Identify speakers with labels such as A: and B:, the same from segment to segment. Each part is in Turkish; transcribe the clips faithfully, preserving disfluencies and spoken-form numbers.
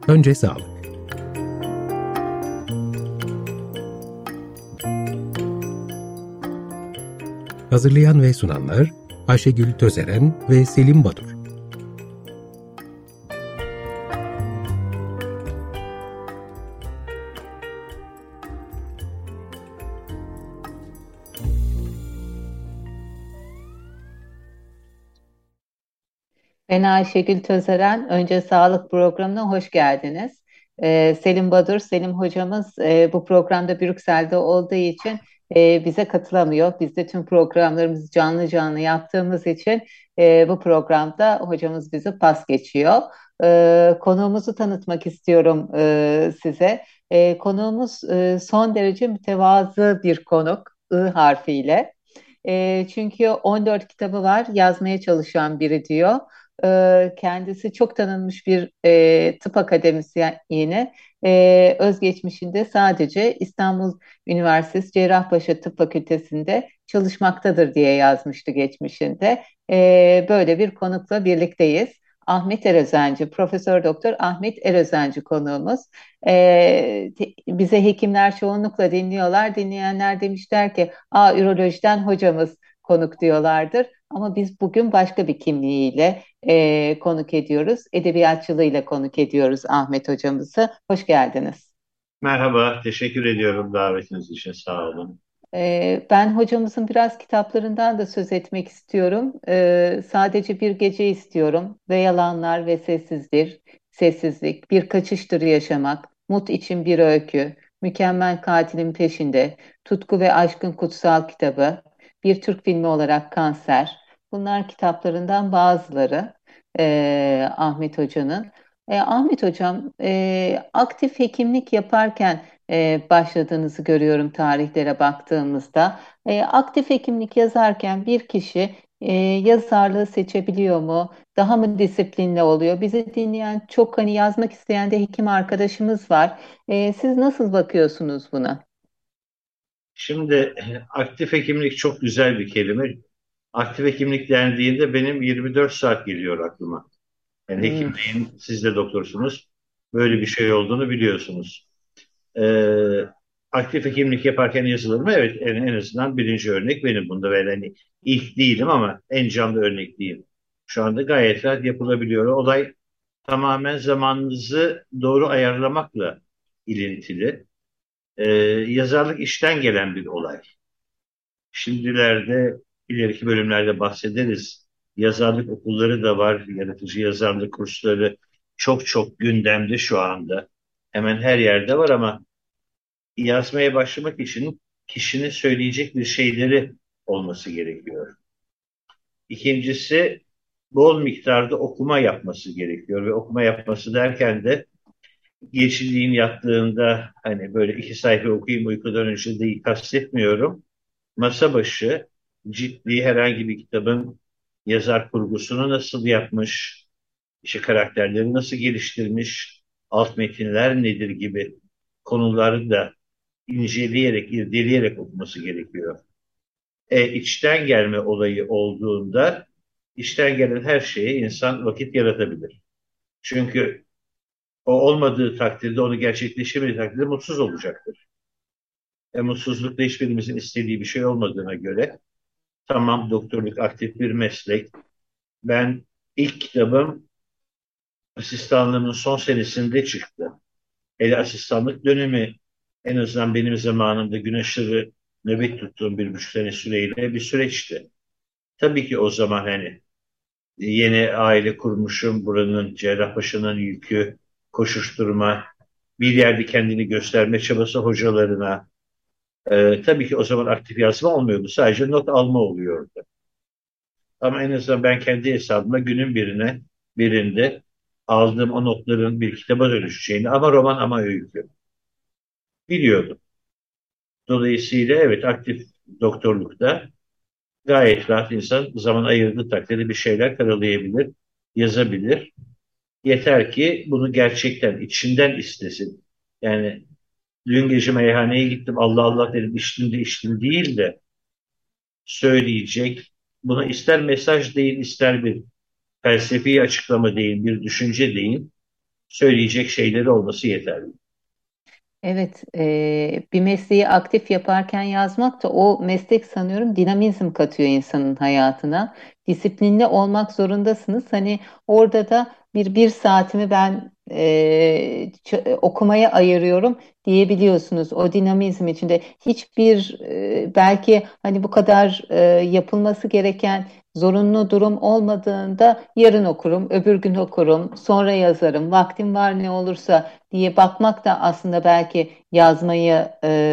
A: Önce sağlık. Hazırlayan ve sunanlar Ayşegül Tözeren ve Selim Badur.
B: Ben Ayşegül Tözeren. Önce Sağlık programına hoş geldiniz. Ee, Selim Badur, Selim hocamız e, bu programda Brüksel'de olduğu için e, bize katılamıyor. Biz de tüm programlarımızı canlı canlı yaptığımız için e, bu programda hocamız bizi pas geçiyor. Ee, konuğumuzu tanıtmak istiyorum e, size. E, konuğumuz e, son derece mütevazı bir konuk, I harfiyle. E, çünkü on dört kitabı var, yazmaya çalışan biri diyor. E, kendisi çok tanınmış bir e, tıp akademisyeni. E, özgeçmişinde sadece İstanbul Üniversitesi Cerrahpaşa Tıp Fakültesi'nde çalışmaktadır diye yazmıştı geçmişinde. E, böyle bir konukla birlikteyiz. Ahmet Erözenci, Profesör Doktor Ahmet Erözenci konuğumuz. E, te- bize hekimler çoğunlukla dinliyorlar. Dinleyenler demişler ki, "Aa, ürolojiden hocamız konuk," diyorlardır. Ama biz bugün başka bir kimliğiyle e, konuk ediyoruz. Edebiyatçılığıyla konuk ediyoruz Ahmet hocamızı. Hoş geldiniz.
C: Merhaba, teşekkür ediyorum davetiniz için. Sağ olun.
B: E, ben hocamızın biraz kitaplarından da söz etmek istiyorum. E, sadece bir gece istiyorum ve yalanlar ve sessizlik, sessizlik, bir kaçıştır yaşamak, mut için bir öykü, mükemmel katilin peşinde, tutku ve aşkın kutsal kitabı, bir Türk filmi olarak Kanser. Bunlar kitaplarından bazıları e, Ahmet Hoca'nın. E, Ahmet Hocam, e, aktif hekimlik yaparken e, başladığınızı görüyorum tarihlere baktığımızda. E, aktif hekimlik yazarken bir kişi e, yazarlığı seçebiliyor mu? Daha mı disiplinli oluyor? Bizi dinleyen çok hani yazmak isteyen de hekim arkadaşımız var. E, siz nasıl bakıyorsunuz buna?
C: Şimdi e, aktif hekimlik çok güzel bir kelime. Aktif hekimlik dendiğinde benim yirmi dört saat geliyor aklıma. Yani
B: Hmm.
C: hekimliğin, siz de doktorsunuz, böyle bir şey olduğunu biliyorsunuz. Ee, Aktif hekimlik yaparken yazılır mı? Evet, en, en azından birinci örnek benim bunda. Ve hani ilk değilim ama en canlı örnek diyeyim. Şu anda gayet rahat yapılabiliyor. Olay tamamen zamanınızı doğru ayarlamakla ilintili. Ee, Yazarlık işten gelen bir olay. Şimdilerde ileriki bölümlerde bahsederiz. Yazarlık okulları da var, yaratıcı yazarlık kursları çok çok gündemde şu anda. Hemen her yerde var ama yazmaya başlamak için kişinin söyleyecek bir şeyleri olması gerekiyor. İkincisi bol miktarda okuma yapması gerekiyor ve okuma yapması derken de geçirdiğin yattığında hani böyle iki sayfa okuyayım uykudan önce de kastetmiyorum. Masa başı ciddi herhangi bir kitabın yazar kurgusunu nasıl yapmış, işte karakterleri nasıl geliştirmiş, alt metinler nedir gibi konuları da inceleyerek, irdeleyerek okuması gerekiyor. E, içten gelme olayı olduğunda içten gelen her şeye insan vakit yaratabilir. Çünkü o olmadığı takdirde, onu gerçekleştirmediği takdirde mutsuz olacaktır. E, mutsuzluk da hiçbirimizin istediği bir şey olmadığına göre tamam, doktorluk aktif bir meslek. Ben ilk kitabım asistanlığımın son senesinde çıktı. Hele asistanlık dönemi en azından benim zamanımda gün aşırı nöbet tuttuğum bir buçuk sene süreyle bir süreçti. Tabii ki o zaman hani yeni aile kurmuşum, buranın Cerrahpaşa'nın yükü, koşuşturma, bir yerde kendini gösterme çabası hocalarına. Ee, tabii ki o zaman aktif yazma olmuyordu. Sadece not alma oluyordu. Ama en azından ben kendi hesabıma günün birine birinde aldığım o notların bir kitaba dönüşeceğini, ama roman ama öykü biliyordum. Dolayısıyla evet, aktif doktorlukta gayet rahat insan zaman ayırdığı takdirde bir şeyler karalayabilir, yazabilir. Yeter ki bunu gerçekten içinden istesin. Yani dün gece meyhaneye gittim, Allah Allah dedim, içtim de içtim değil de söyleyecek. Buna ister mesaj değil, ister bir felsefi açıklama değil, bir düşünce değil. söyleyecek şeyleri olması yeterli.
B: Evet, e, bir mesleği aktif yaparken yazmak da o meslek sanıyorum dinamizm katıyor insanın hayatına. Disiplinli olmak zorundasınız. Hani orada da bir bir saatimi ben e, ç- okumaya ayırıyorum diyebiliyorsunuz. O dinamizm içinde hiçbir e, belki hani bu kadar e, yapılması gereken zorunlu durum olmadığında yarın okurum, öbür gün okurum, sonra yazarım, vaktim var ne olursa diye bakmak da aslında belki yazmayı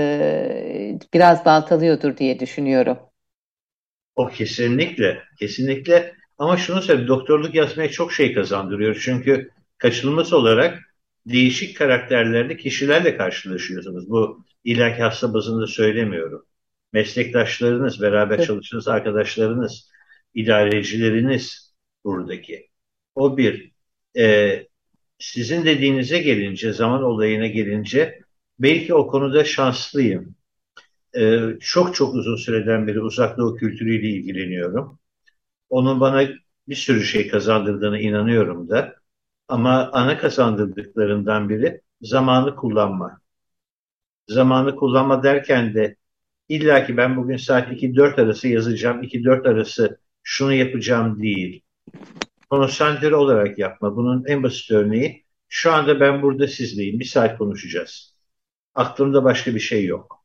B: e, biraz baltalıyordur diye düşünüyorum.
C: O kesinlikle, kesinlikle. Ama şunu söyleyeyim, doktorluk yazmaya çok şey kazandırıyor. Çünkü kaçınılmaz olarak değişik karakterlerde kişilerle karşılaşıyorsunuz. Bu illaki hasta bazında söylemiyorum. Meslektaşlarınız, beraber
B: Tabii,
C: çalıştığınız arkadaşlarınız, idarecileriniz buradaki. O bir. Ee, Sizin dediğinize gelince, zaman olayına gelince belki o konuda şanslıyım. Ee, çok çok uzun süreden beri Uzak Doğu kültürüyle ilgileniyorum. Onun bana bir sürü şey kazandırdığına inanıyorum da. Ama ana kazandırdıklarından biri zamanı kullanma. Zamanı kullanma derken de illa ki ben bugün saat iki dört arası yazacağım, iki dört arası şunu yapacağım değil. Konsantre olarak yapma. Bunun en basit örneği şu anda ben burada sizleyim. Bir saat konuşacağız. Aklımda başka bir şey yok.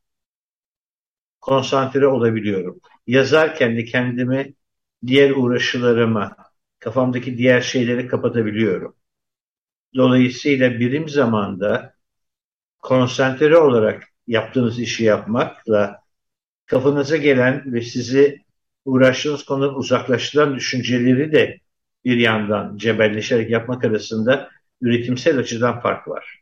C: Konsantre olabiliyorum. Yazarken de kendimi diğer uğraşılarıma, kafamdaki diğer şeyleri kapatabiliyorum. Dolayısıyla birim zamanda konsantre olarak yaptığınız işi yapmakla kafanıza gelen ve sizi uğraştığınız konudan uzaklaştıran düşünceleri de bir yandan cebelleşerek yapmak arasında üretimsel açıdan fark var.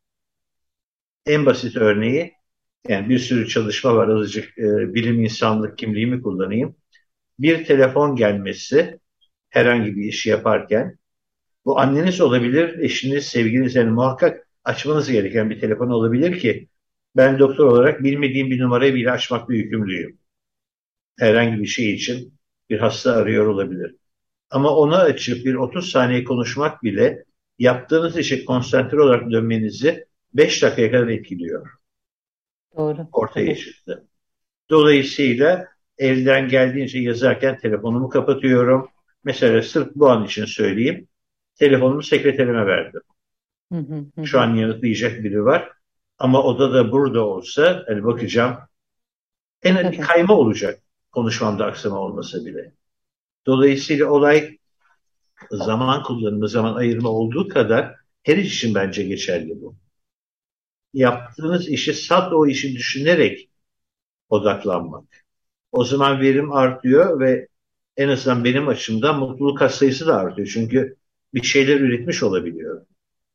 C: En basit örneği, yani bir sürü çalışma var, azıcık e, bilim insanlık kimliğimi kullanayım. Bir telefon gelmesi herhangi bir işi yaparken, bu anneniz olabilir, eşiniz, sevgiliniz, yani muhakkak açmanız gereken bir telefon olabilir ki ben doktor olarak bilmediğim bir numarayı bile açmakla yükümlüyüm. Herhangi bir şey için bir hasta arıyor olabilir. Ama onu açıp bir otuz saniye konuşmak bile yaptığınız işe konsantre olarak dönmenizi beş dakikaya kadar etkiliyor.
B: doğru.
C: Ortaya
B: Tabii.
C: çıktı. Dolayısıyla elden geldiğince yazarken telefonumu kapatıyorum. Mesela sırf bu an için söyleyeyim. Telefonumu sekreterime verdim.
B: Hı hı hı
C: Şu
B: hı.
C: an yanıtlayacak biri var. Ama o da da burada olsa hani bakacağım. En bir
B: Tabii.
C: kayma olacak konuşmamda aksama olmasa bile. Dolayısıyla olay zaman kullanımı, zaman ayırma olduğu kadar her iş için bence geçerli bu. Yaptığınız işi sat o işi düşünerek odaklanmak. O zaman verim artıyor ve en azından benim açımdan mutluluk katsayısı da artıyor. Çünkü bir şeyler üretmiş olabiliyor.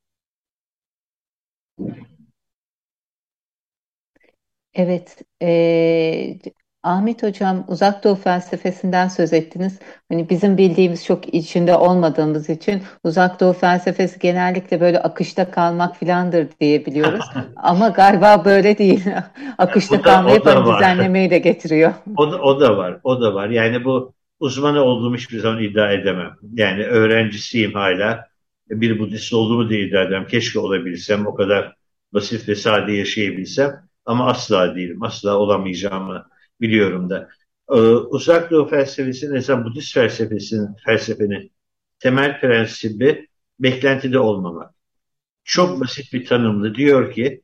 B: Evet, eee, Ahmet Hocam Uzak Doğu felsefesinden söz ettiniz. Hani bizim bildiğimiz çok içinde olmadığımız için Uzak Doğu felsefesi genellikle böyle akışta kalmak filandır diye biliyoruz. Ama galiba böyle değil.
C: O
B: Akışta
C: da o
B: kalmayıp
C: da
B: hani
C: var.
B: düzenlemeyi de getiriyor.
C: O da, o da var. O da var. Yani bu uzmanı olduğumu hiçbir zaman iddia edemem. Yani öğrencisiyim hala. Bir Budist olduğumu da iddia edemem. Keşke olabilsem. O kadar basit ve sade yaşayabilsem. Ama asla değilim. Asla olamayacağımı biliyorum da. Ee, Uzak Doğu felsefesinin, mesela Budist felsefesinin, felsefenin temel prensibi beklentide olmamak. Çok
B: Hmm.
C: basit bir tanımlı. Diyor ki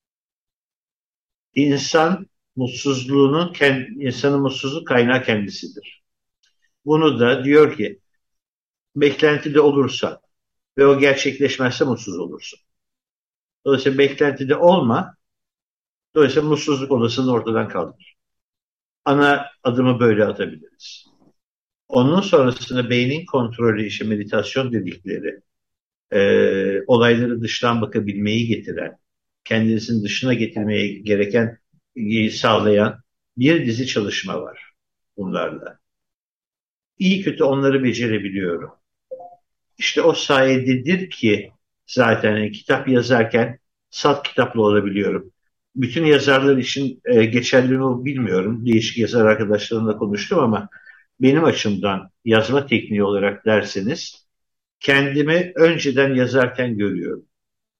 C: insan mutsuzluğunun, kend- insanın mutsuzluk kaynağı kendisidir. Bunu da diyor ki beklentide olursa ve o gerçekleşmezse mutsuz olursun. Dolayısıyla beklentide olma, dolayısıyla mutsuzluk olasılığını ortadan kaldır. Ana adımı böyle atabiliriz. Onun sonrasında beynin kontrolü, işte meditasyon dedikleri, e, olayları dıştan bakabilmeyi getiren, kendisinin dışına getirmeye gereken e, sağlayan bir dizi çalışma var bunlarla. İyi kötü onları becerebiliyorum. İşte o sayededir ki zaten yani kitap yazarken salt kitaplı olabiliyorum. Bütün yazarlar için e, geçerli mi bilmiyorum. Değişik yazar arkadaşlarımla konuştum ama benim açımdan yazma tekniği olarak derseniz kendimi önceden yazarken görüyorum.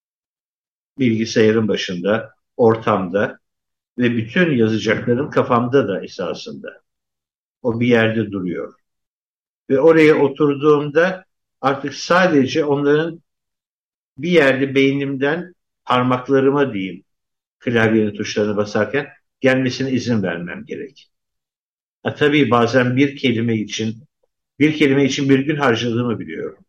C: Bilgisayarın başında, ortamda ve bütün yazacaklarım kafamda da esasında. O bir yerde duruyor. Ve oraya oturduğumda artık sadece onların bir yerde beynimden parmaklarıma diyeyim, klavyenin tuşlarına basarken gelmesine izin vermem gerek. Ha, tabii bazen bir kelime için bir kelime için bir gün harcadığımı biliyorum.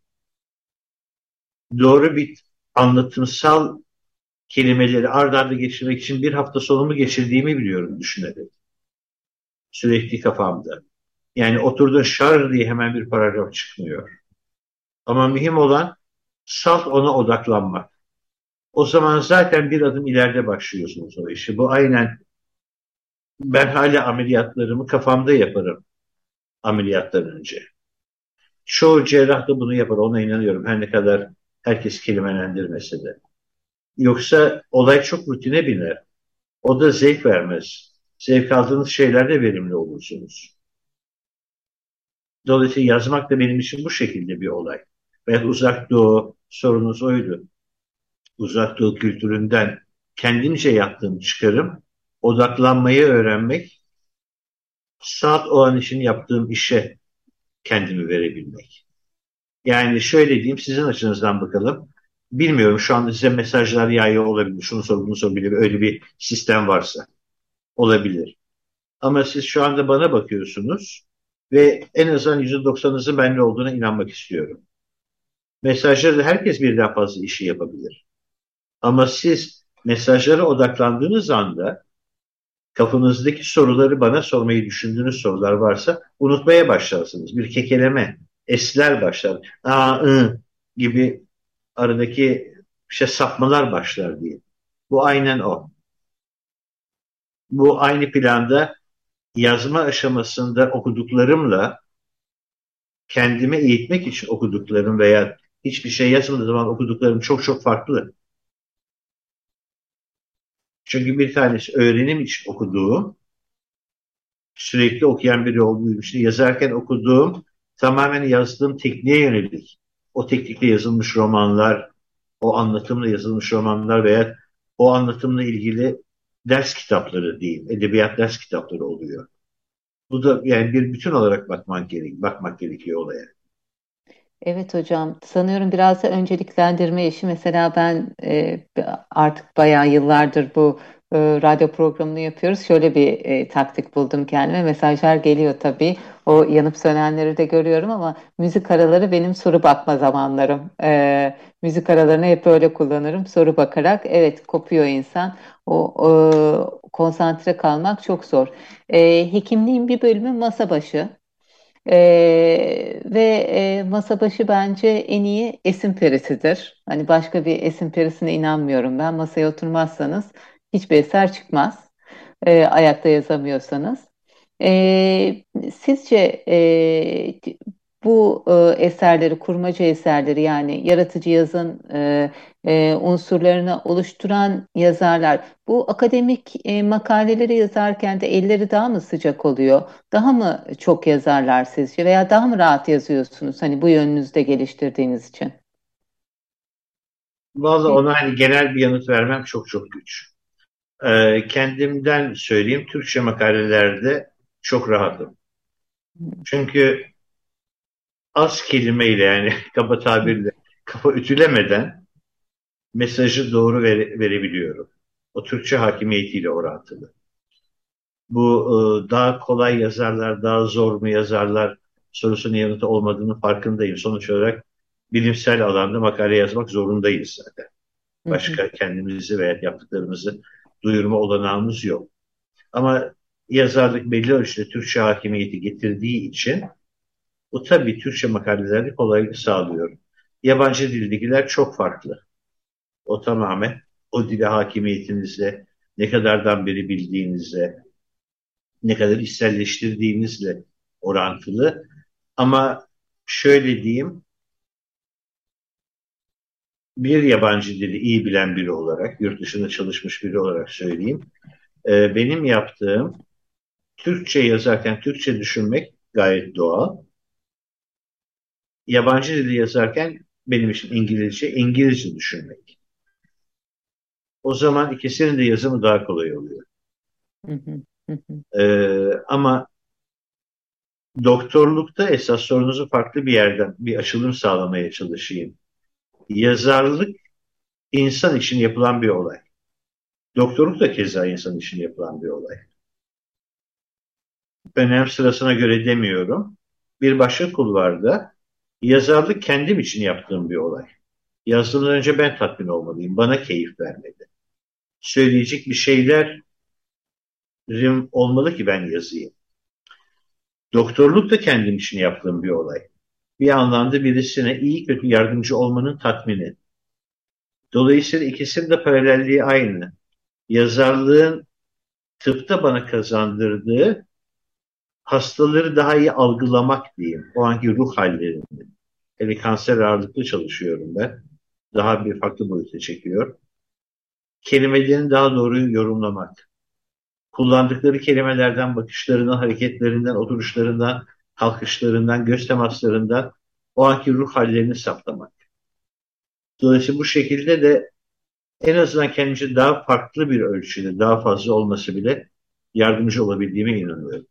C: Doğru bir anlatımsal kelimeleri ard arda geçirmek için bir hafta sonumu geçirdiğimi biliyorum düşünerek. Sürekli kafamda. Yani oturduğun şar diye hemen bir paragraf çıkmıyor. Ama mühim olan salt ona odaklanmak. O zaman zaten bir adım ileride başlıyorsunuz o işi. Bu aynen ben hala ameliyatlarımı kafamda yaparım ameliyattan önce. Çoğu cerrah da bunu yapar, ona inanıyorum. Her ne kadar herkes kelimelendirmese de. Yoksa olay çok rutine biner. O da zevk vermez. Zevk aldığınız şeylerde verimli olursunuz. Dolayısıyla yazmak da benim için bu şekilde bir olay. Veya uzak doğu sorunuz oydu. Uzak doğu kültüründen kendimce yaptığım çıkarım, odaklanmayı öğrenmek, saat o an için yaptığım işe kendimi verebilmek. Yani şöyle diyeyim, sizin açınızdan bakalım. Bilmiyorum, şu anda size mesajlar yağıyor olabilir. Şunu sor, bunu sor, bile öyle bir sistem varsa olabilir. Ama siz şu anda bana bakıyorsunuz ve en azından yüzde doksanınızın benimle olduğuna inanmak istiyorum. Mesajları herkes birden fazla işi yapabilir. Ama siz mesajlara odaklandığınız anda kafanızdaki soruları bana sormayı düşündüğünüz sorular varsa unutmaya başlarsınız. Bir kekeleme, esler başlar. Aa, ı gibi aradaki işte sapmalar başlar diye. Bu aynen o. Bu aynı planda yazma aşamasında okuduklarımla kendimi eğitmek için okuduklarım veya hiçbir şey yazmadığı zaman okuduklarım çok çok farklı. Çünkü bir tanesi öğrenim için okuduğum, sürekli okuyan biri olduğum için yazarken okuduğum, tamamen yazdığım tekniğe yönelik. O teknikle yazılmış romanlar, o anlatımla yazılmış romanlar veya o anlatımla ilgili ders kitapları diyeyim, edebiyat ders kitapları oluyor. Bu da yani bir bütün olarak bakmak gerek, bakmak gerekiyor olaya.
B: Evet hocam, sanıyorum biraz da önceliklendirme işi. Mesela ben e, artık bayağı yıllardır bu e, radyo programını yapıyoruz. Şöyle bir e, taktik buldum kendime. Mesajlar geliyor tabii. O yanıp sönenleri de görüyorum ama müzik araları benim soru bakma zamanlarım. E, müzik aralarını hep öyle kullanırım. Soru bakarak, evet, kopuyor insan. O, o konsantre kalmak çok zor. E, hekimliğin bir bölümü masa başı. Ee, ve e, masa başı bence en iyi esin perisidir. Hani başka bir esin perisine inanmıyorum ben. Masaya oturmazsanız hiçbir eser çıkmaz. Ee, ayakta yazamıyorsanız. Ee, sizce e, bu e, eserleri, kurmaca eserleri yani yaratıcı yazın e, e, unsurlarını oluşturan yazarlar, bu akademik e, makaleleri yazarken de elleri daha mı sıcak oluyor? Daha mı çok yazarlar sizce veya daha mı rahat yazıyorsunuz hani bu yönünüzde geliştirdiğiniz için?
C: Vallahi ona hani genel bir yanıt vermem çok çok güç. Ee, kendimden söyleyeyim, Türkçe makalelerde çok rahatım. Çünkü az kelimeyle yani kaba tabirle kafa ütülemeden mesajı doğru vere- verebiliyorum. O Türkçe hakimiyetiyle orantılı. Bu e, daha kolay yazarlar, daha zor mu yazarlar sorusunun yanıtı olmadığını farkındayım. Sonuç olarak bilimsel alanda makale yazmak zorundayız zaten.
B: Hı hı.
C: Başka kendimizi veya yaptıklarımızı duyurma olanağımız yok. Ama yazarlık belli ölçüde Türkçe hakimiyeti getirdiği için bu tabii Türkçe makalelerde kolaylık sağlıyor. Yabancı dildekiler çok farklı. O tamamen o dile hakimiyetinizle, ne kadardan beri bildiğinizle, ne kadar içselleştirdiğinizle orantılı. Ama şöyle diyeyim, bir yabancı dili iyi bilen biri olarak, yurt dışında çalışmış biri olarak söyleyeyim. Ee, benim yaptığım Türkçe yazarken Türkçe düşünmek gayet doğal. Yabancı dili yazarken benim için İngilizce, İngilizce düşünmek. O zaman ikisinin de yazımı daha kolay oluyor.
B: Hı hı, hı hı.
C: Ee, ama doktorlukta esas sorunuzu farklı bir yerden bir açılım sağlamaya çalışayım. Yazarlık insan için yapılan bir olay. Doktorluk da keza insan için yapılan bir olay. Önem sırasına göre demiyorum. Bir başka kulvarda yazarlık kendim için yaptığım bir olay. Yazdığımdan önce ben tatmin olmalıyım. Bana keyif vermeli. Söyleyecek bir şeylerim olmalı ki ben yazayım. Doktorluk da kendim için yaptığım bir olay. Bir anlamda birisine iyi kötü yardımcı olmanın tatmini. Dolayısıyla ikisinin de paralelliği aynı. Yazarlığın tıpta bana kazandırdığı hastaları daha iyi algılamak diyeyim. O anki ruh hallerini. Hele kanser ağırlıklı çalışıyorum ben. Daha bir farklı boyuta çekiyor. Kelimelerini daha doğru yorumlamak. Kullandıkları kelimelerden, bakışlarından, hareketlerinden, oturuşlarından, kalkışlarından, göz temaslarından o anki ruh hallerini saptamak. Dolayısıyla bu şekilde de en azından kendimce daha farklı bir ölçüde, daha fazla olması bile yardımcı olabildiğime inanıyorum.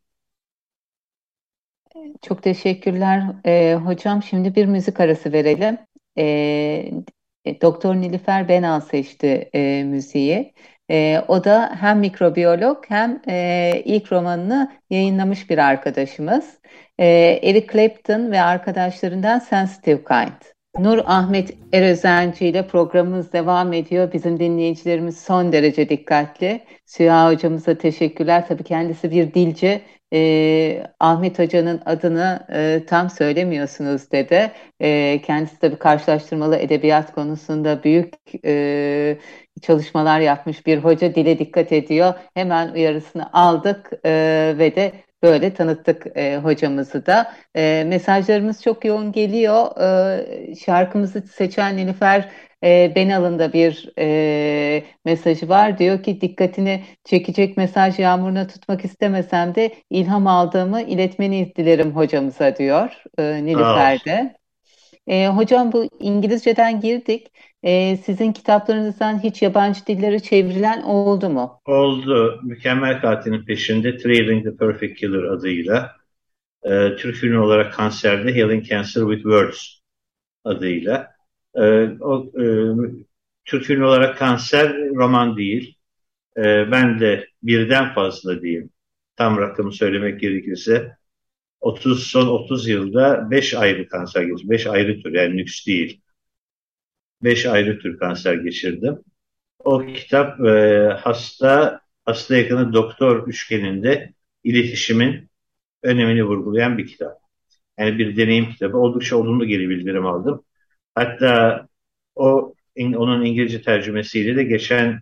B: Çok teşekkürler e, hocam. Şimdi bir müzik arası verelim. E, e, Doktor Nilüfer Benal seçti e, müziği. E, o da hem mikrobiyolog hem e, ilk romanını yayınlamış bir arkadaşımız. E, Eric Clapton ve arkadaşlarından Sensitive Kind. Nur Ahmet Erözenci ile programımız devam ediyor. Bizim dinleyicilerimiz son derece dikkatli. Süha hocamıza teşekkürler. Tabii kendisi bir dilci. Ee, Ahmet Hoca'nın adını e, tam söylemiyorsunuz dedi. E, kendisi tabii karşılaştırmalı edebiyat konusunda büyük e, çalışmalar yapmış bir hoca, dile dikkat ediyor. Hemen uyarısını aldık e, ve de böyle tanıttık e, hocamızı da. E, mesajlarımız çok yoğun geliyor. E, şarkımızı seçen Nilüfer e, Benal'ın da bir e, mesajı var. Diyor ki dikkatini çekecek mesaj yağmuruna tutmak istemesem de ilham aldığımı iletmeni dilerim hocamıza diyor e,
C: Sağ ol.
B: Nilüfer'de. E, hocam bu İngilizceden girdik. E, sizin kitaplarınızdan hiç yabancı dillere çevrilen oldu mu?
C: Oldu. Mükemmel Katilin Peşinde Trailing the Perfect Killer adıyla. E, Türk filmi olarak Kanser'de Healing Cancer with Words adıyla. E, o, e, Türk filmi olarak Kanser roman değil. E, ben de birden fazla diyeyim. Tam rakamı söylemek gerekirse otuz son otuz yılda beş ayrı kanser geçirdim. beş ayrı tür yani lüks değil. beş ayrı tür kanser geçirdim. O kitap e, hasta hasta yakını doktor üçgeninde iletişimin önemini vurgulayan bir kitap. Yani bir deneyim kitabı. Oldukça olumlu geri bildirim aldım. Hatta o in, onun İngilizce tercümesiyle de geçen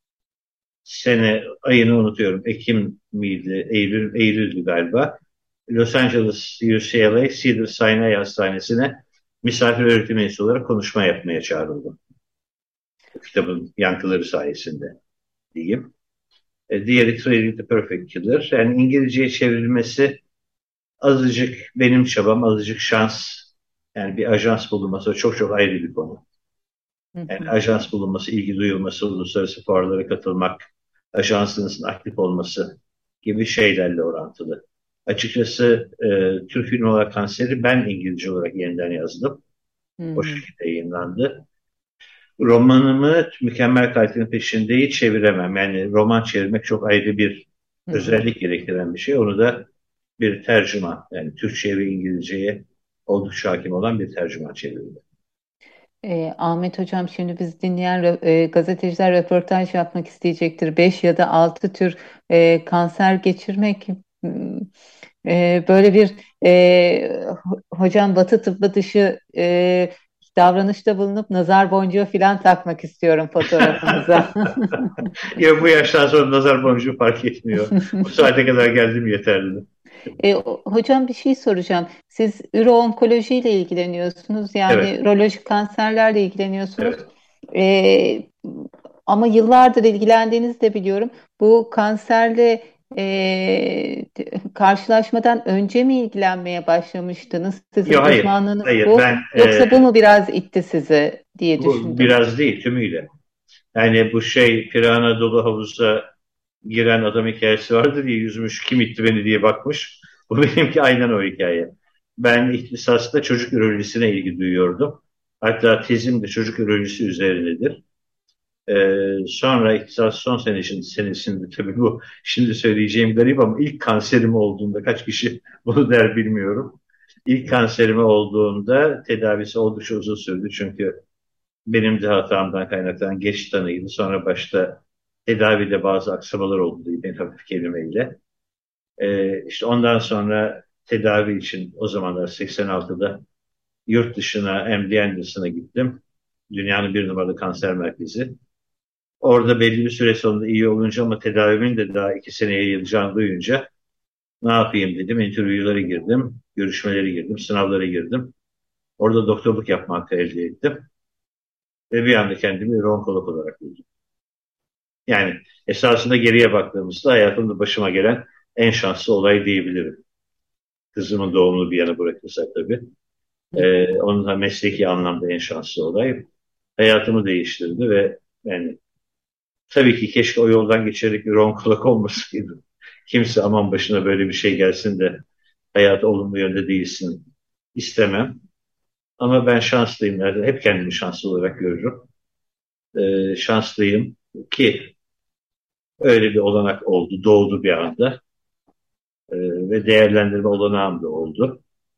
C: sene ayını unutuyorum. Ekim miydi? Eylül, Eylül'dü galiba. Los Angeles U C L A Cedars-Sinai Hastanesi'ne misafir öğretim üyesi olarak konuşma yapmaya çağrıldım. Bu kitabın yankıları sayesinde diyeyim. E, diğeri Trading the Perfect Killer. Yani İngilizceye çevrilmesi azıcık benim çabam, azıcık şans. Yani bir ajans bulunması çok çok ayrı bir konu.
B: Hı
C: Yani
B: hı.
C: ajans bulunması, ilgi duyulması, uluslararası fuarlara katılmak, ajansınızın aktif olması gibi şeylerle orantılı. Açıkçası e, Türk filmi olarak Kanseri ben İngilizce olarak yeniden yazdım.
B: Hı
C: O
B: hı.
C: şekilde yayınlandı. Romanımı Mükemmel Katilin Peşinde'yi çeviremem. Yani roman çevirmek çok ayrı bir
B: Hı hı.
C: özellik gerektiren bir şey. Onu da bir tercüman, yani Türkçe'ye ve İngilizce'ye oldukça hakim olan bir tercüman çevirdi.
B: E, Ahmet Hocam şimdi biz dinleyen rö- e, gazeteciler röportaj yapmak isteyecektir. Beş ya da altı tür e, kanser geçirmek hmm, e, böyle bir e, ho- hocam Batı tıbbı dışı e, davranışta bulunup nazar boncuğu falan takmak istiyorum fotoğrafımıza.
C: Ya bu yaştan sonra nazar boncuğu fark etmiyor. Bu saate kadar geldim yeterli.
B: E, o- hocam bir şey soracağım. Siz üroonkoloji ile ilgileniyorsunuz.
C: Evet,
B: Yani ürolojik kanserlerle ilgileniyorsunuz.
C: evet.
B: E, ama yıllardır ilgilendiğinizi de biliyorum. Bu kanserle e, t- karşılaşmadan önce mi ilgilenmeye başlamıştınız? Sizin
C: Ya hayır,
B: uzmanlığınız
C: hayır.
B: bu.
C: Ben e,
B: Yoksa bu mu biraz itti sizi diye
C: bu
B: düşündüm.
C: biraz değil tümüyle. Yani bu şey pirana dolu havuza giren adam hikayesi vardı diye yüzmüş, kim itti beni diye bakmış. Bu benimki aynen o hikaye. Ben ihtisasta çocuk ürolojisine ilgi duyuyordum. Hatta tezim de çocuk ürolojisi üzerinedir. Ee, sonra ihtisas son senesinde, senesinde tabii bu şimdi söyleyeceğim garip ama ilk kanserim olduğunda kaç kişi bunu der bilmiyorum. İlk kanserime olduğunda tedavisi oldukça uzun sürdü. Çünkü benim de hatamdan kaynaklanan geç tanıydı. Sonra başta tedavide bazı aksamalar oldu diyeyim en hafif kelimeyle. Ee, işte ondan sonra tedavi için o zamanlar seksen altıda yurt dışına M D Anderson'a gittim. Dünyanın bir numaralı kanser merkezi. Orada belli bir süre sonunda iyi olunca ama tedavimin de daha iki seneye yayılacağını duyunca ne yapayım dedim. Interview'lara girdim, görüşmelere girdim, sınavlara girdim. Orada doktorluk yapma hakkı elde ettim. Ve bir anda kendimi onkolog olarak buldum. Yani esasında geriye baktığımızda hayatımda başıma gelen en şanslı olay diyebilirim. Kızımın doğumunu bir yana bırakırsak tabii. Ee, onun da mesleki anlamda en şanslı olay. Hayatımı değiştirdi ve yani tabii ki keşke o yoldan geçerek bir onkolog olmasaydım. Kimse aman başına böyle bir şey gelsin de hayat olumlu yönde değilsin istemem. Ama ben şanslıyım. Nerede? Hep kendimi şanslı olarak görürüm. Ee, şanslıyım ki öyle bir olanak oldu, doğdu bir anda. Ee, ve değerlendirme olanağım da oldu.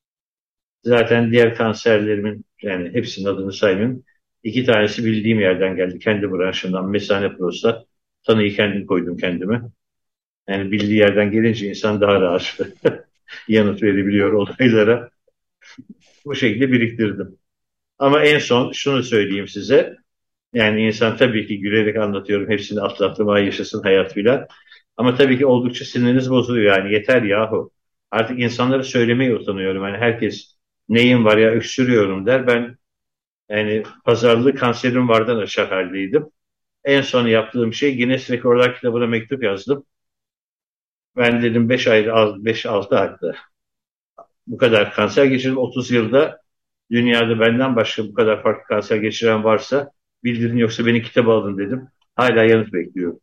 C: Zaten diğer kanserlerimin yani hepsinin adını saymayayım. İki tanesi bildiğim yerden geldi. Kendi branşımdan mesane prostat. Tanıyı kendim koydum kendime. Yani bildiği yerden gelince insan daha rahat yanıt verebiliyor olaylara. Bu şekilde biriktirdim. Ama en son şunu söyleyeyim size. Yani insan tabii ki gülerek anlatıyorum. Hepsini atlattım, ay yaşasın hayat filan. Ama tabii ki oldukça siniriniz bozuluyor. Yani yeter yahu. Artık insanlara söylemeye utanıyorum. Yani herkes neyim var ya öksürüyorum der. Ben yani pazarlığı kanserim vardan aşağı haldeydim. En son yaptığım şey Guinness Rekorlar kitabına mektup yazdım. Ben dedim beş ay, beş altı ayda bu kadar kanser geçirdim. otuz yılda dünyada benden başka bu kadar farklı kanser geçiren varsa bildirin yoksa beni kitaba alın dedim. Hala yanıt bekliyorum.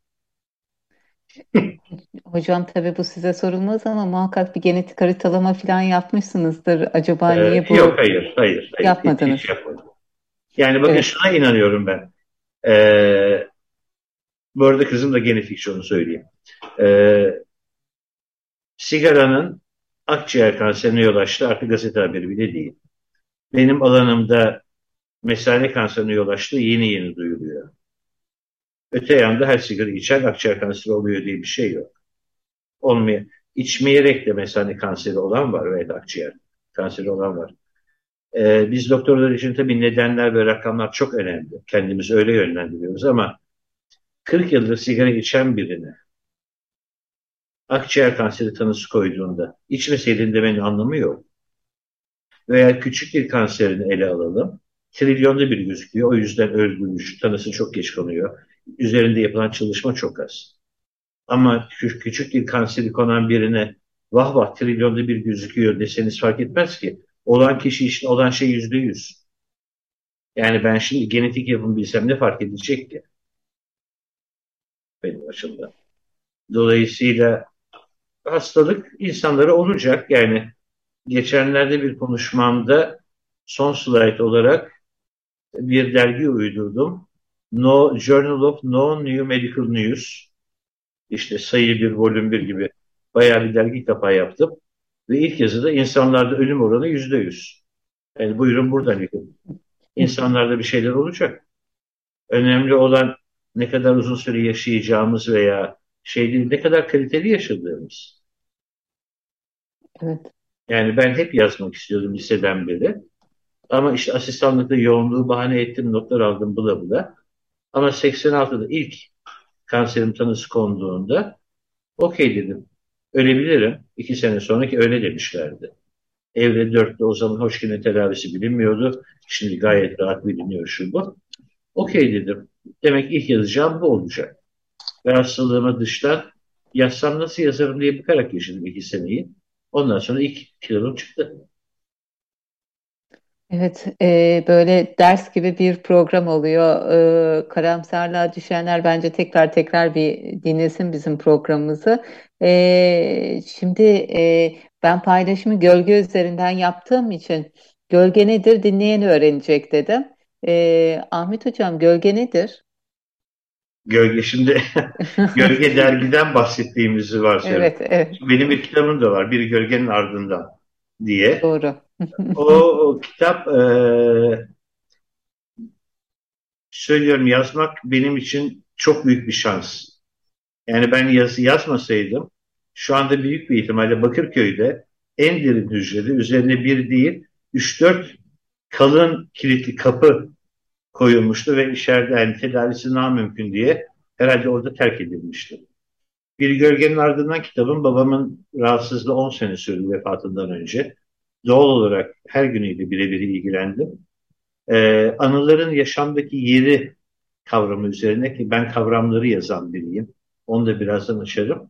B: Hocam tabii bu size sorulmaz ama muhakkak bir genetik haritalama falan yapmışsınızdır. Acaba
C: Ee,
B: niye
C: yok
B: bu
C: hayır hayır hayır hiç, hiç
B: yapmadınız?
C: yapmadım. Yani bakın
B: Evet.
C: şuna inanıyorum ben. Ee, bu arada kızım da genetikçi onu söyleyeyim. Ee, sigaranın akciğer kanserine yol açtı artık gazete haberi bile değil. Benim alanımda mesane kanserine yol açtı yeni yeni duyuluyor. Öte yanda her sigara içen akciğer kanseri oluyor diye bir şey yok. Olmaya, içmeyerek de mesane kanseri olan var veya akciğer kanseri olan var. Ee, biz doktorlar için tabii nedenler ve rakamlar çok önemli. Kendimizi öyle yönlendiriyoruz ama kırk yıldır sigara içen birine akciğer kanseri tanısı koyduğunda içmeseydin demenin anlamı yok. Veya küçük bir kanserini ele alalım. Trilyonda bir gözüküyor. O yüzden öldürücü tanısı çok geç kalıyor. Üzerinde yapılan çalışma çok az. Ama kü- küçük bir kanseri konan birine vah vah trilyonda bir gözüküyor deseniz fark etmez ki. Olan kişi için olan şey yüzde yüz. Yani ben şimdi genetik yapımı bilsem ne fark edecek ki benim açımdan. Dolayısıyla hastalık insanlara olacak. Yani geçenlerde bir konuşmamda son slide olarak bir dergi uydurdum. No Journal of No New Medical News. İşte sayı bir, volüm bir gibi bayağı bir dergi kapağı yaptım. Ve ilk yazıda insanlarda ölüm oranı yüzde yüz. Yani buyurun buradan yıkın. İnsanlarda bir şeyler olacak. Önemli olan ne kadar uzun süre yaşayacağımız veya şey değil, ne kadar kaliteli yaşadığımız.
B: Evet.
C: Yani ben hep yazmak istiyordum liseden beri. Ama işte asistanlıkta yoğunluğu bahane ettim, notlar aldım bula bula. Ama seksen altıda ilk kanserim tanısı konduğunda okey dedim. Ölebilirim. İki sene sonra ki öyle demişlerdi. Evre dörtte o zaman Hodgkin'in tedavisi bilinmiyordu. Şimdi gayet rahat biliniyor şu bu. Okey dedim. Demek ilk yazacağım bu olacak. Ve hastalığıma dıştan yazsam nasıl yazarım diye bakarak yaşadım iki seneyi. Ondan sonra ilk kitabım çıktı.
B: Evet, e, böyle ders gibi bir program oluyor. E, karamsarlığa düşenler bence tekrar tekrar bir dinlesin bizim programımızı. E, şimdi e, ben paylaşımı gölge üzerinden yaptığım için gölge nedir dinleyen öğrenecek dedim. E, Ahmet Hocam gölge nedir?
C: Gölge şimdi Gölge dergiden bahsettiğimizi varsayalım.
B: Evet, evet,
C: Şimdi benim bir kitabım da var. Bir Gölgenin Ardından diye.
B: doğru.
C: O, o kitap e, söylüyorum yazmak benim için çok büyük bir şans. Yani ben yazı yazmasaydım şu anda büyük bir ihtimalle Bakırköy'de en derin hücrede üzerine bir değil üç dört kalın kilitli kapı koyulmuştu ve içeride yani tedavisi namümkün diye herhalde orada terk edilmişti. Bir Gölgenin Ardından kitabım babamın rahatsızlığı on sene sürdü vefatından önce. Doğal olarak her günüyle birebir ilgilendim. Ee, anıların yaşamdaki yeri kavramı üzerine ki ben kavramları yazan biriyim. Onu da birazdan açarım.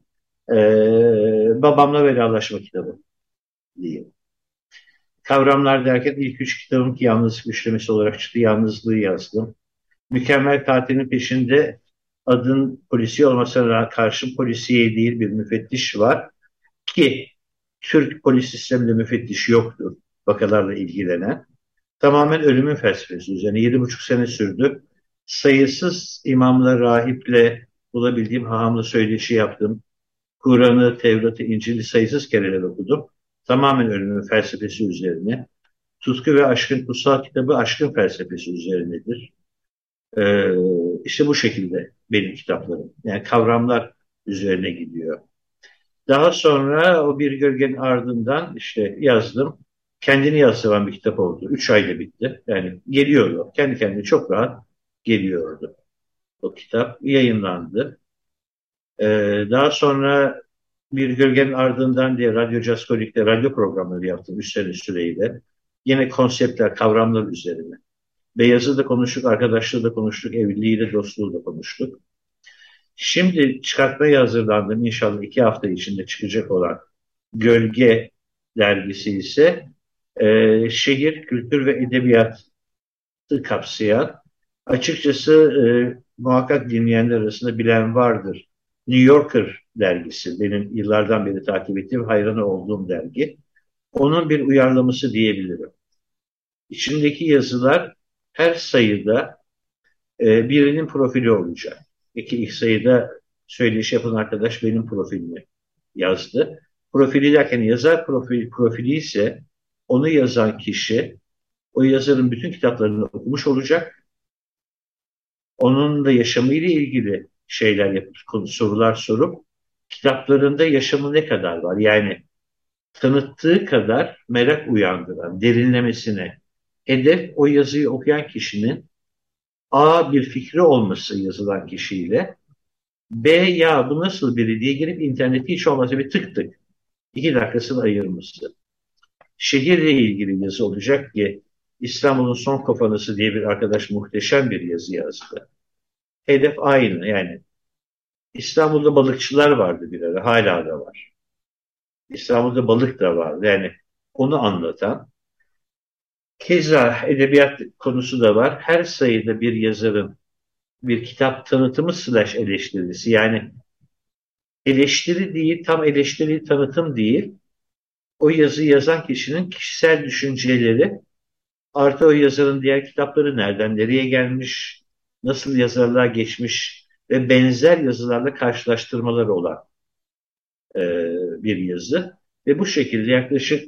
C: Ee, babamla vedalaşma kitabı diyeyim. Kavramlar derken ilk üç kitabım ki yalnızlık üçlemesi olarak çıktı. Yalnızlığı yazdım. Mükemmel Katilin Peşinde adın polisiye olmasına karşı polisiye değil bir müfettiş var ki Türk polis sisteminde müfettiş yoktur vakalarla ilgilenen. Tamamen ölümün felsefesi üzerine yedi buçuk sene sürdü. Sayısız imamla, rahiple bulabildiğim hahamla söyleşi yaptım. Kur'an'ı, Tevrat'ı, İncil'i sayısız kereler okudum. Tamamen ölümün felsefesi üzerine. Tutku ve Aşkın Kutsal Kitabı aşkın felsefesi üzerinedir. Ee, işte bu şekilde benim kitaplarım. Yani kavramlar üzerine gidiyor. Daha sonra o Bir Gölgenin Ardından işte yazdım. Kendini yazdıran bir kitap oldu. Üç ayda bitti. Yani geliyordu. Kendi kendine çok rahat geliyordu. O kitap yayınlandı. Ee, daha sonra Bir Gölgenin Ardından diye Radyo Caskolik'te radyo programları yaptım. Üç sene süreyle. Yine konseptler, kavramlar üzerine. Beyazı da konuştuk, arkadaşlığı da konuştuk, evliliği de, dostluğu da konuştuk. Şimdi çıkartmaya hazırlandım. İnşallah iki hafta içinde çıkacak olan Gölge dergisi ise e, şehir, kültür ve edebiyatı kapsayan, açıkçası e, muhakkak dinleyenler arasında bilen vardır. New Yorker dergisi, benim yıllardan beri takip ettiğim, hayranı olduğum dergi. Onun bir uyarlaması diyebilirim. İçindeki yazılar her sayıda e, birinin profili olacak. İki ilk sayıda söyleşi yapan arkadaş benim profilimi yazdı. Profili derken yazar profili, profili ise onu yazan kişi o yazarın bütün kitaplarını okumuş olacak. Onun da yaşamıyla ilgili şeyler yapıp sorular sorup kitaplarında yaşamı ne kadar var? Yani tanıttığı kadar merak uyandıran, derinlemesine hedef o yazıyı okuyan kişinin A bir fikri olması yazılan kişiyle B ya bu nasıl biri diye girip interneti hiç olmazsa bir tık tık iki dakikasını ayırması. Şehirle ilgili yazı olacak ki İstanbul'un son kafanası diye bir arkadaş muhteşem bir yazı yazdı. Hedef aynı yani İstanbul'da balıkçılar vardı bir ara hala da var. İstanbul'da balık da var yani onu anlatan. Keza edebiyat konusu da var. Her sayıda bir yazarın bir kitap tanıtımı slash eleştirisi yani eleştiri değil tam eleştiri tanıtım değil o yazıyı yazan kişinin kişisel düşünceleri artı o yazarın diğer kitapları nereden nereye gelmiş, nasıl yazarlığa geçmiş ve benzer yazılarla karşılaştırmaları olan e, bir yazı. Ve bu şekilde yaklaşık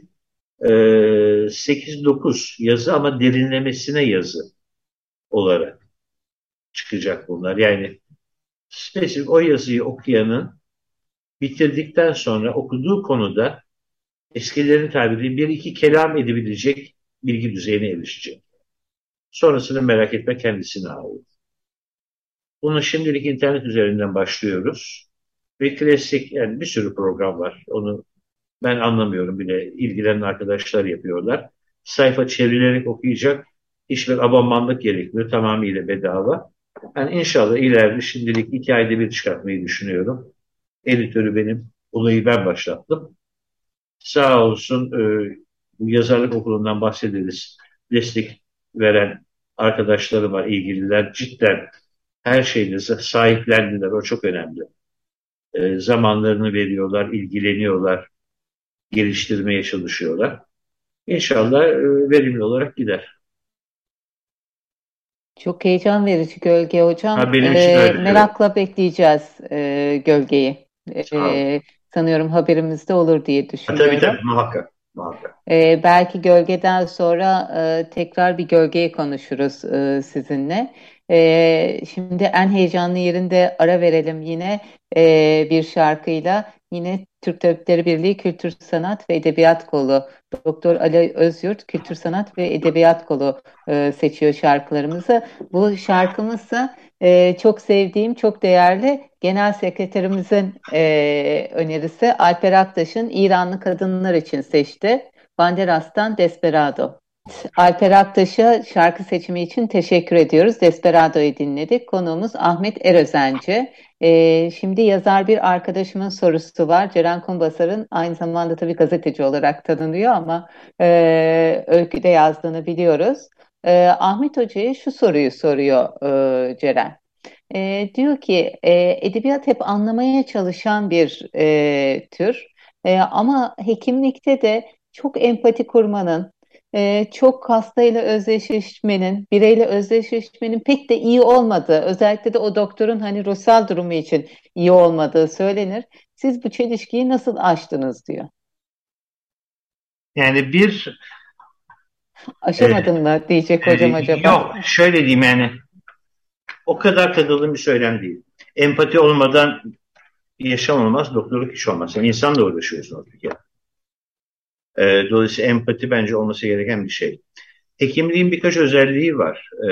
C: e, sekiz dokuz yazı ama derinlemesine yazı olarak çıkacak bunlar. Yani spesifik o yazıyı okuyanın bitirdikten sonra okuduğu konuda eskilerin tabiriyle bir iki kelam edebilecek bilgi düzeyine erişecek. Sonrasını merak etme kendisine ait. Bunu şimdilik internet üzerinden başlıyoruz. Ve klasik yani bir sürü program var. Onu ben anlamıyorum bile. İlgilenen arkadaşlar yapıyorlar. Sayfa çevrilerek okuyacak. Hiçbir abonmanlık gerekmiyor. Tamamıyla bedava. Yani inşallah ileride şimdilik iki ayda bir çıkartmayı düşünüyorum. Editörü benim. Olayı ben başlattım. Sağ olsun e, bu yazarlık okulundan bahsederiz. destek veren arkadaşları var, ilgililer. Cidden her şeyde sahiplendiler. O çok önemli. E, zamanlarını veriyorlar, ilgileniyorlar, geliştirmeye çalışıyorlar. İnşallah e, verimli olarak gider.
B: Çok heyecan verici Gölge hocam.
C: Ha, benim için
B: Ee,
C: öyle. Evet.
B: merakla bekleyeceğiz e, Gölge'yi.
C: Sağ olun.
B: Ee, sanıyorum haberimizde olur diye
C: Ha, tabii
B: düşünüyorum.
C: tabii, muhakkak. Muhakkak.
B: Ee, belki Gölge'den sonra e, tekrar bir Gölge'yi konuşuruz e, sizinle. Ee, şimdi en heyecanlı yerinde ara verelim yine e, bir şarkıyla. Yine Türk Tabipleri Birliği Kültür Sanat ve Edebiyat Kolu Doktor Ali Özyurt Kültür Sanat ve Edebiyat Kolu e, seçiyor şarkılarımızı. Bu şarkımızı e, çok sevdiğim, çok değerli Genel Sekreterimizin e, önerisi Alper Aktaş'ın İranlı Kadınlar için seçti. Banderas'tan Desperado. Alper Aktaş'a şarkı seçimi için teşekkür ediyoruz. Desperado'yu dinledik. Konuğumuz Ahmet Erözenci. Ee, şimdi yazar bir arkadaşımın sorusu var. Ceren Kumbasar'ın aynı zamanda tabii gazeteci olarak tanınıyor ama e, öyküde yazdığını biliyoruz. E, Ahmet Hoca'ya şu soruyu soruyor e, Ceren. E, diyor ki e, edebiyat hep anlamaya çalışan bir e, tür. E, ama hekimlikte de çok empati kurmanın, e, çok hastayla özdeşleşmenin, bireyle özdeşleşmenin pek de iyi olmadığı, özellikle de o doktorun hani ruhsal durumu için iyi olmadığı söylenir. Siz bu çelişkiyi nasıl aştınız diyor.
C: Yani bir
B: Aşamadın mı diyecek
C: e,
B: hocam acaba?
C: yok, şöyle diyeyim, yani o kadar tadılım bir söylem değil. Empati olmadan yaşam olmaz, doktorluk hiç olmaz. Yani insanla uğraşıyorsun bir kere. E, dolayısıyla empati bence olması gereken bir şey. Hekimliğin birkaç özelliği var. E,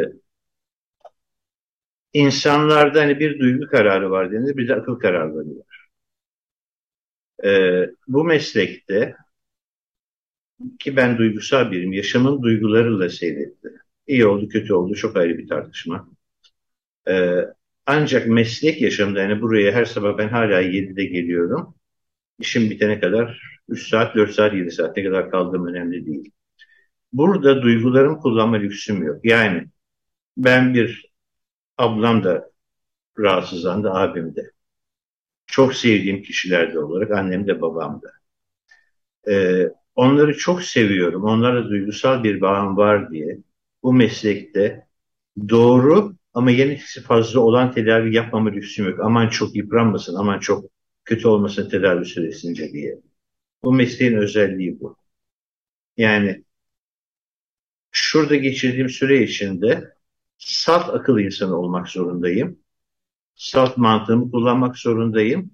C: insanlarda hani bir duygu kararı var denir, bir de akıl kararları var. E, bu meslekte, ki ben duygusal biriyim, yaşamın duygularıyla seyretti. İyi oldu, kötü oldu, çok ayrı bir tartışma. E, ancak meslek yaşamında, yani buraya her sabah ben hala yedide geliyorum. İşim bitene kadar üç saat, dört saat, yedi saat ne kadar kaldığım önemli değil. Burada duygularımı kullanma lüksüm yok. Yani ben bir, ablam da rahatsızlandı, abim de. Çok sevdiğim kişilerde olarak annem de babam da. Ee, onları çok seviyorum. Onlarla duygusal bir bağım var diye bu meslekte doğru ama yan etkisi fazla olan tedavi yapmama lüksüm yok. Aman çok yıpranmasın, aman çok kötü olmasın tedavi süresince diye. Bu mesleğin özelliği bu. Yani şurada geçirdiğim süre içinde salt akıl insanı olmak zorundayım. Salt mantığımı kullanmak zorundayım.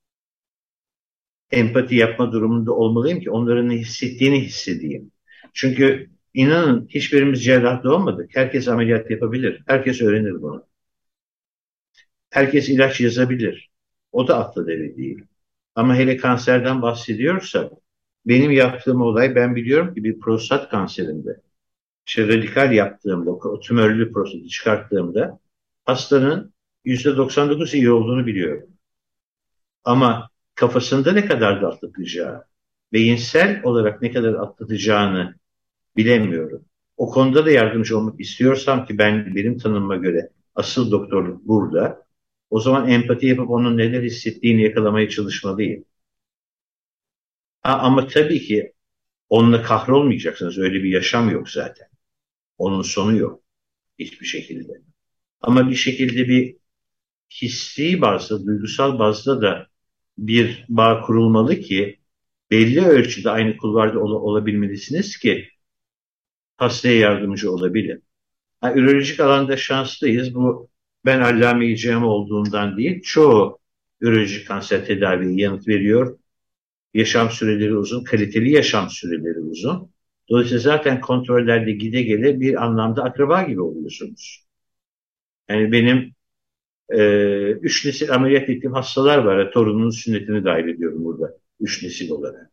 C: Empati yapma durumunda olmalıyım ki onların ne hissettiğini hissedeyim. Çünkü inanın hiçbirimiz cerrah olmadık. Herkes ameliyat yapabilir. Herkes öğrenir bunu. Herkes ilaç yazabilir. O da aklı deli değil. Ama hele kanserden bahsediyorsak, benim yaptığım olay, ben biliyorum ki bir prostat kanserinde, işte radikal yaptığımda, o tümörlü prostatı çıkarttığımda hastanın yüzde doksan dokuz iyi olduğunu biliyorum. Ama kafasında ne kadar da atlatacağı, beyinsel olarak ne kadar atlatacağını bilemiyorum. O konuda da yardımcı olmak istiyorsam, ki ben, benim tanımıma göre asıl doktorluk burada, o zaman empati yapıp onun neler hissettiğini yakalamaya çalışmalıyım. Ha, ama tabii ki onunla kahrolmayacaksınız. Öyle bir yaşam yok zaten. Onun sonu yok hiçbir şekilde. Ama bir şekilde bir hissi bazda, duygusal bazda da bir bağ kurulmalı ki belli ölçüde aynı kulvarda ol olabilmelisiniz ki hastaya yardımcı olabilin. Ha, ürolojik alanda şanslıyız. Bu ben allame-i cami olduğundan değil. Çoğu ürolojik kanser tedaviye yanıt veriyor. Yaşam süreleri uzun, kaliteli yaşam süreleri uzun. Dolayısıyla zaten kontrollerde gide gele bir anlamda akraba gibi oluyorsunuz. Yani benim e, üç nesil ameliyat ettiğim hastalar var. Torununun sünnetini dahil ediyorum burada. Üç nesil olarak.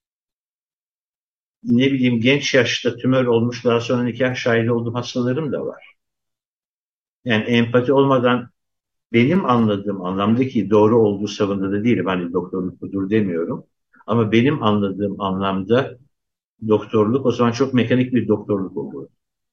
C: Ne bileyim, genç yaşta tümör olmuş, daha sonra nikah şahidi olduğum hastalarım da var. Yani empati olmadan, benim anladığım anlamdaki doğru olduğu savında da değilim. Hani doktorluk budur demiyorum. Ama benim anladığım anlamda doktorluk o zaman çok mekanik bir doktorluk oldu.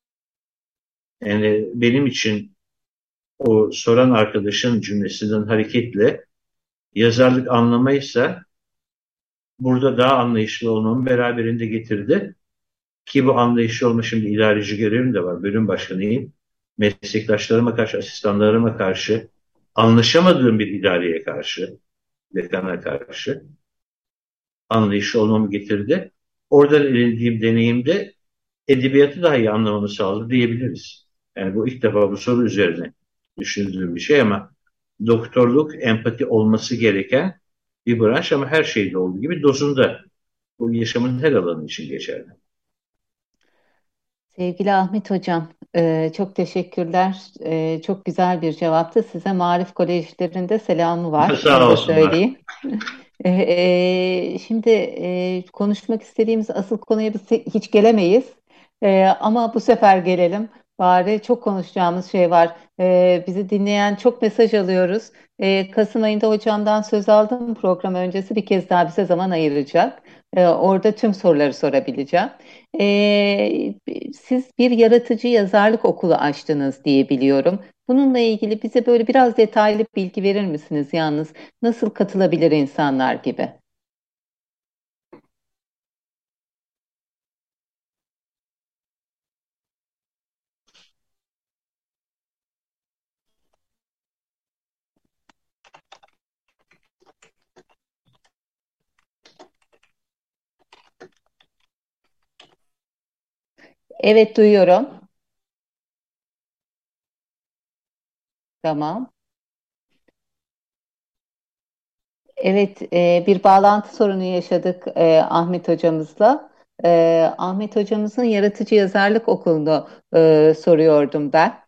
C: Yani benim için o soran arkadaşın cümlesinden hareketle yazarlık anlamaysa burada daha anlayışlı olmamı beraberinde getirdi. Ki bu anlayışlı olma, şimdi idareci görevim de var. Bölüm başkanıyım. Meslektaşlarıma karşı, asistanlarıma karşı, anlaşamadığım bir idareye karşı, dekana karşı anlayışlı olmamı getirdi. Oradan edindiğim deneyimde edebiyatı daha iyi anlamamı sağladı diyebiliriz. Yani bu ilk defa bu soru üzerine düşündüğüm bir şey ama doktorluk empati olması gereken bir branş ama her şeyde olduğu gibi dozunda. Bu yaşamın her alanı için geçerli.
B: Sevgili Ahmet Hocam, e, çok teşekkürler. E, çok güzel bir cevaptı. Size Maarif Kolejlerinde selamı var. Onu
C: Sağ
B: da
C: olsunlar.
B: söyleyeyim. E, e, şimdi e, konuşmak istediğimiz asıl konuya biz hiç gelemeyiz. E, ama bu sefer gelelim. Bari çok konuşacağımız şey var. E, bizi dinleyen çok mesaj alıyoruz. E, Kasım ayında hocamdan söz aldım. Program öncesi bir kez daha bize zaman ayıracak. E, orada tüm soruları sorabileceğim. E, Siz bir yaratıcı yazarlık okulu açtınız diye biliyorum. Bununla ilgili bize böyle biraz detaylı bilgi verir misiniz yalnız? Nasıl katılabilir insanlar gibi? Evet, duyuyorum. Tamam. Evet, e, bir bağlantı sorunu yaşadık e, Ahmet hocamızla. E, Ahmet hocamızın yaratıcı yazarlık okulunu e, soruyordum ben.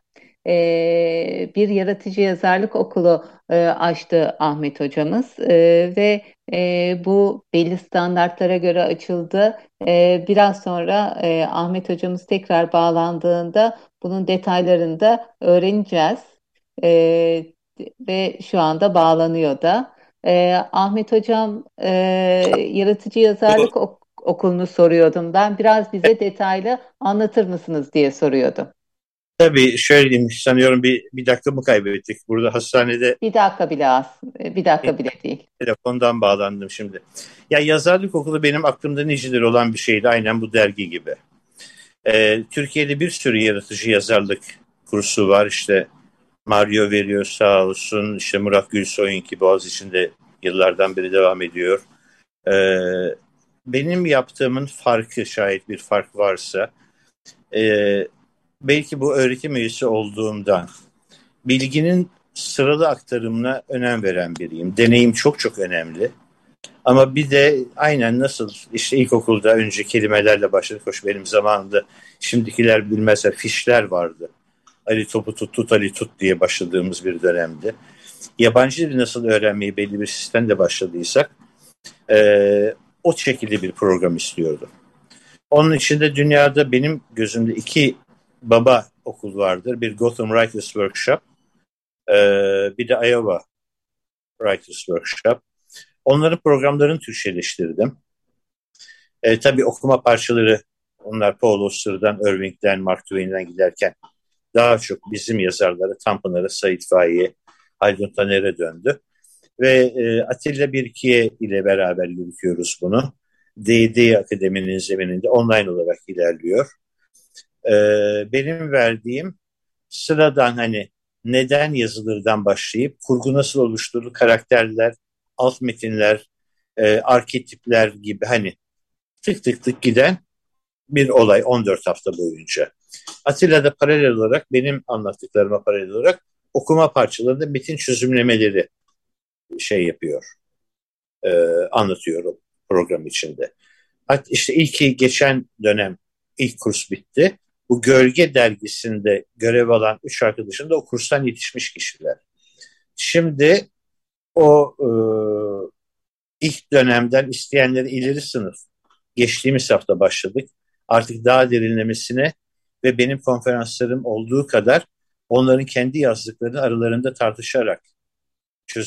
B: E, bir yaratıcı yazarlık okulu e, açtı Ahmet hocamız. E, ve e, bu belli standartlara göre açıldı. E, biraz sonra e, Ahmet hocamız tekrar bağlandığında bunun detaylarını da öğreneceğiz. E, Ve şu anda bağlanıyor da. Ee, Ahmet Hocam, e, yaratıcı yazarlık ok- okulunu soruyordum. Ben biraz bize detaylı anlatır mısınız diye soruyordum.
D: Tabii şöyle diyeyim, sanıyorum bir, bir dakika mı kaybettik? Burada hastanede
B: Bir dakika bile az, bir dakika bile değil.
D: telefondan bağlandım şimdi. Ya yazarlık okulu benim aklımda nicedir olan bir şeydi, aynen bu dergi gibi. Ee, Türkiye'de bir sürü yaratıcı yazarlık kursu var. İşte Mario veriyor sağ olsun. İşte Murat Gülsoy'un ki Boğaziçi'nde yıllardan beri devam ediyor. Ee, Benim yaptığımın farkı, şayet bir fark varsa, e, belki bu öğretim üyesi olduğumdan bilginin sıralı aktarımına önem veren biriyim. Deneyim çok çok önemli. Ama bir de aynen nasıl işte ilkokulda önce kelimelerle başladık. Hoş benim zamanımda şimdikiler bilmezler fişler vardı. Ali topu tut tut Ali tut diye başladığımız bir dönemde. Yabancı dil nasıl öğrenmeyi belli bir sistemle başladıysak e, o şekilde bir program istiyordum. Onun içinde dünyada benim gözümde iki baba okul vardır. Bir Gotham Writers Workshop, e, bir de Iowa Writers Workshop. Onların programlarını Türkçeleştirdim. E, tabii okuma parçaları onlar Paul Auster'dan, Irving'den, Mark Twain'den giderken daha çok bizim yazarlara, Tanpınar'a, Sait Faik'e, Haldun Taner'e döndü. Ve e, Atilla Birkiye ile beraber yürütüyoruz bunu. D D Akademi'nin zemininde online olarak ilerliyor. E, Benim verdiğim sıradan hani neden yazılırdan başlayıp kurgu nasıl oluşturulur, karakterler, alt metinler, e, arketipler gibi hani tık tık tık giden bir olay on dört hafta boyunca. Atilla'da paralel olarak benim anlattıklarıma paralel olarak okuma parçalarında metin çözümlemeleri şey yapıyor, e, anlatıyorum program içinde. Hatta işte ilki geçen dönem ilk kurs bitti. Bu Gölge dergisinde görev alan üç arkadaşım da o kurstan yetişmiş kişiler. Şimdi o e, ilk dönemden isteyenleri ileri sınıf geçtiğimiz hafta başladık. Artık daha derinlemesine ve benim konferanslarım olduğu kadar onların kendi yazdıklarını aralarında tartışarak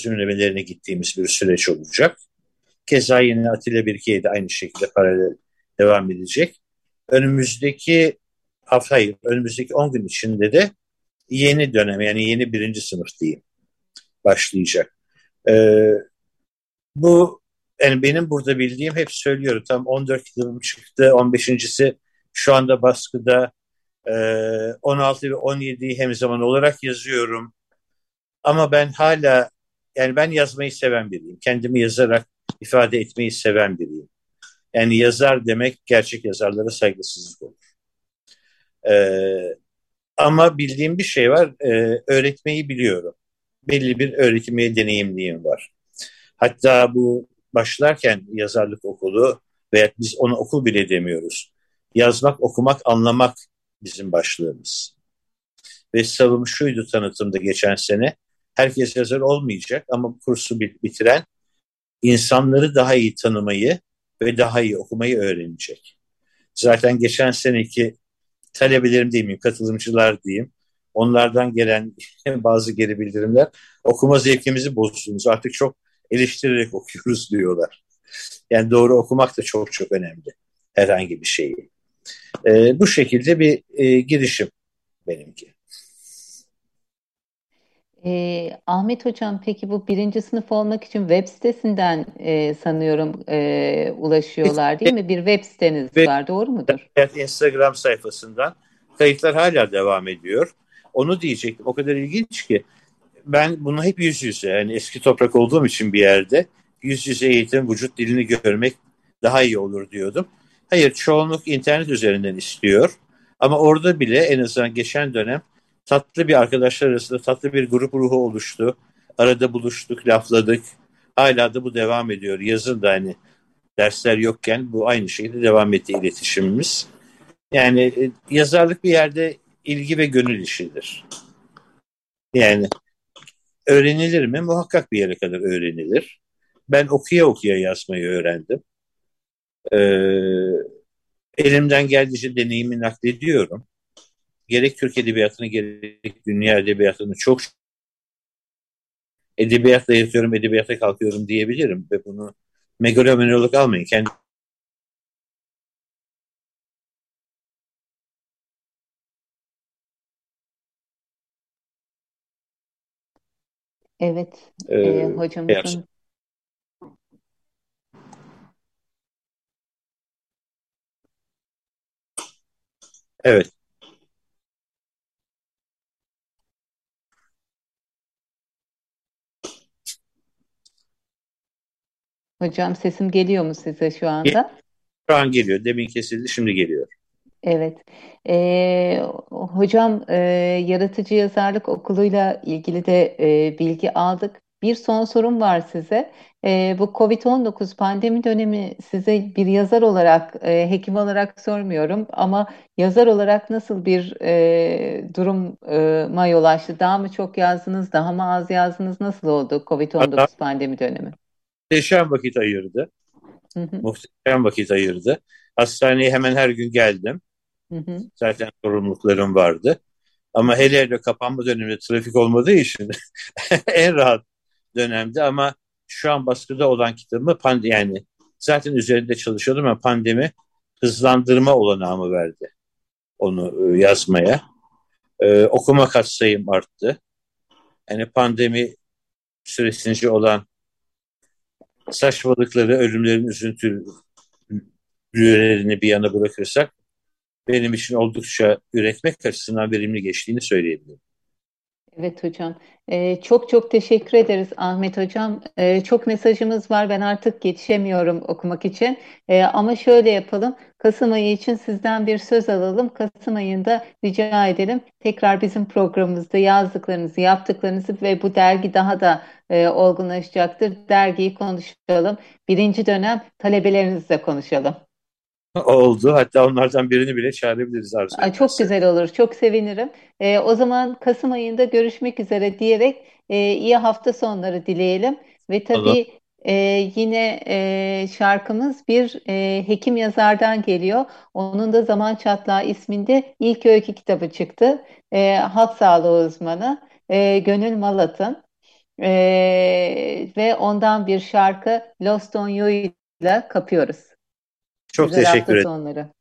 D: çözümlemelerine gittiğimiz bir süreç olacak. Keza yine Atilla Birkiye de aynı şekilde paralel devam edecek. Önümüzdeki hafta, hayır, önümüzdeki on gün içinde de yeni dönem, yani yeni birinci sınıf diyeyim, başlayacak. Ee, bu yani benim burada bildiğim, hep söylüyorum, tam on dört kitabım çıktı. on beşincisi şu anda baskıda. Ee, on altı ve on yediyi hem zaman olarak yazıyorum. Ama ben hala, yani ben yazmayı seven biriyim. Kendimi yazarak ifade etmeyi seven biriyim. Yani yazar demek gerçek yazarlara saygısızlık olur. Ee, ama bildiğim bir şey var. Ee, öğretmeyi biliyorum. Belli bir öğretmeye deneyimliğim var. Hatta bu başlarken yazarlık okulu, veya biz ona okul bile demiyoruz. Yazmak, okumak, anlamak bizim başlığımız. Ve savım şuydu tanıtımda geçen sene: herkes yazar olmayacak ama bu kursu bitiren insanları daha iyi tanımayı ve daha iyi okumayı öğrenecek. Zaten geçen seneki talebelerim diyeyim, katılımcılar diyeyim, onlardan gelen bazı geri bildirimler, okuma zevkimizi bozdunuz, artık çok eleştirerek okuyoruz diyorlar. Yani doğru okumak da çok çok önemli, herhangi bir şeyi. Ee, bu şekilde bir e, girişim benimki.
B: E, Ahmet Hocam, peki bu birinci sınıf olmak için web sitesinden e, sanıyorum e, ulaşıyorlar değil mi? Bir web siteniz
D: Ve
B: var, doğru mudur?
D: Instagram sayfasından kayıtlar hala devam ediyor. Onu diyecektim. O kadar ilginç ki ben bunu hep yüz yüze, yani eski toprak olduğum için bir yerde yüz yüze eğitim, vücut dilini görmek daha iyi olur diyordum. Hayır, çoğunluk internet üzerinden istiyor. Ama orada bile en azından geçen dönem tatlı bir arkadaşlar arasında tatlı bir grup ruhu oluştu. Arada buluştuk, lafladık. Hala da bu devam ediyor. Yazın da hani dersler yokken bu aynı şekilde devam etti iletişimimiz. Yani e, yazarlık bir yerde ilgi ve gönül işidir. Yani öğrenilir mi? Muhakkak bir yere kadar öğrenilir. Ben okuya okuya yazmayı öğrendim. Ee, elimden geldiğince deneyimi naklediyorum. Gerek Türk Edebiyatı'nı gerek dünya edebiyatını çok edebiyatla yatıyorum, edebiyata kalkıyorum diyebilirim. Ve bunu megalomani olarak almayın. Kendi
B: Evet, e,
D: e,
B: hocamızın
D: evet.
B: hocam, sesim geliyor mu size şu anda?
D: Şu an geliyor. Demin kesildi, şimdi geliyor.
B: Evet. Ee, hocam, e, Yaratıcı Yazarlık Okulu'yla ilgili de e, bilgi aldık. Bir son sorum var size. E, bu covid on dokuz pandemi dönemi size bir yazar olarak, e, hekim olarak sormuyorum ama yazar olarak nasıl bir e, duruma yol açtı? Daha mı çok yazdınız, daha mı az yazdınız? Nasıl oldu covid on
D: Hatta
B: dokuz pandemi dönemi?
D: muhteşem vakit ayırdı.
B: Hı hı,
D: Muhteşem vakit ayırdı. Hastaneye hemen her gün geldim.
B: hı hı.
D: Zaten sorumluluklarım vardı. Ama hele hele kapanma döneminde trafik olmadığı için en rahat dönemdi. Ama şu an baskıda olan kitabımı pand yani zaten üzerinde çalışıyordum ama pandemi hızlandırma olanağımı verdi onu e, yazmaya. Ee, okuma katsayım arttı. Yani pandemi süresince olan saçmalıkları, ölümlerin üzüntülerini bir yana bırakırsak benim için oldukça üretmek açısından verimli geçtiğini söyleyebilirim.
B: Evet hocam. Ee, çok çok teşekkür ederiz Ahmet hocam. Ee, çok mesajımız var. Ben artık yetişemiyorum okumak için. Ee, ama şöyle yapalım. Kasım ayı için sizden bir söz alalım. Kasım ayında rica edelim. Tekrar bizim programımızda yazdıklarınızı, yaptıklarınızı ve bu dergi daha da e, olgunlaşacaktır. Dergiyi konuşalım. Birinci dönem talebelerinizle konuşalım.
D: Oldu. Hatta onlardan birini bile çağırabiliriz arzu
B: Ay, çok
D: ederse.
B: güzel olur. Çok sevinirim. Ee, o zaman Kasım ayında görüşmek üzere diyerek e, iyi hafta sonları dileyelim. Ve
D: Tamam.
B: tabii e, yine e, şarkımız bir e, hekim yazardan geliyor. Onun da Zaman Çatlağı isminde ilk öykü kitabı çıktı. E, halk sağlığı uzmanı e, Gönül Malat'ın. E, ve ondan bir şarkı Lost on You ile kapıyoruz.
D: Çok
B: Güzel
D: teşekkür
B: hafta
D: ederim.
B: sonları.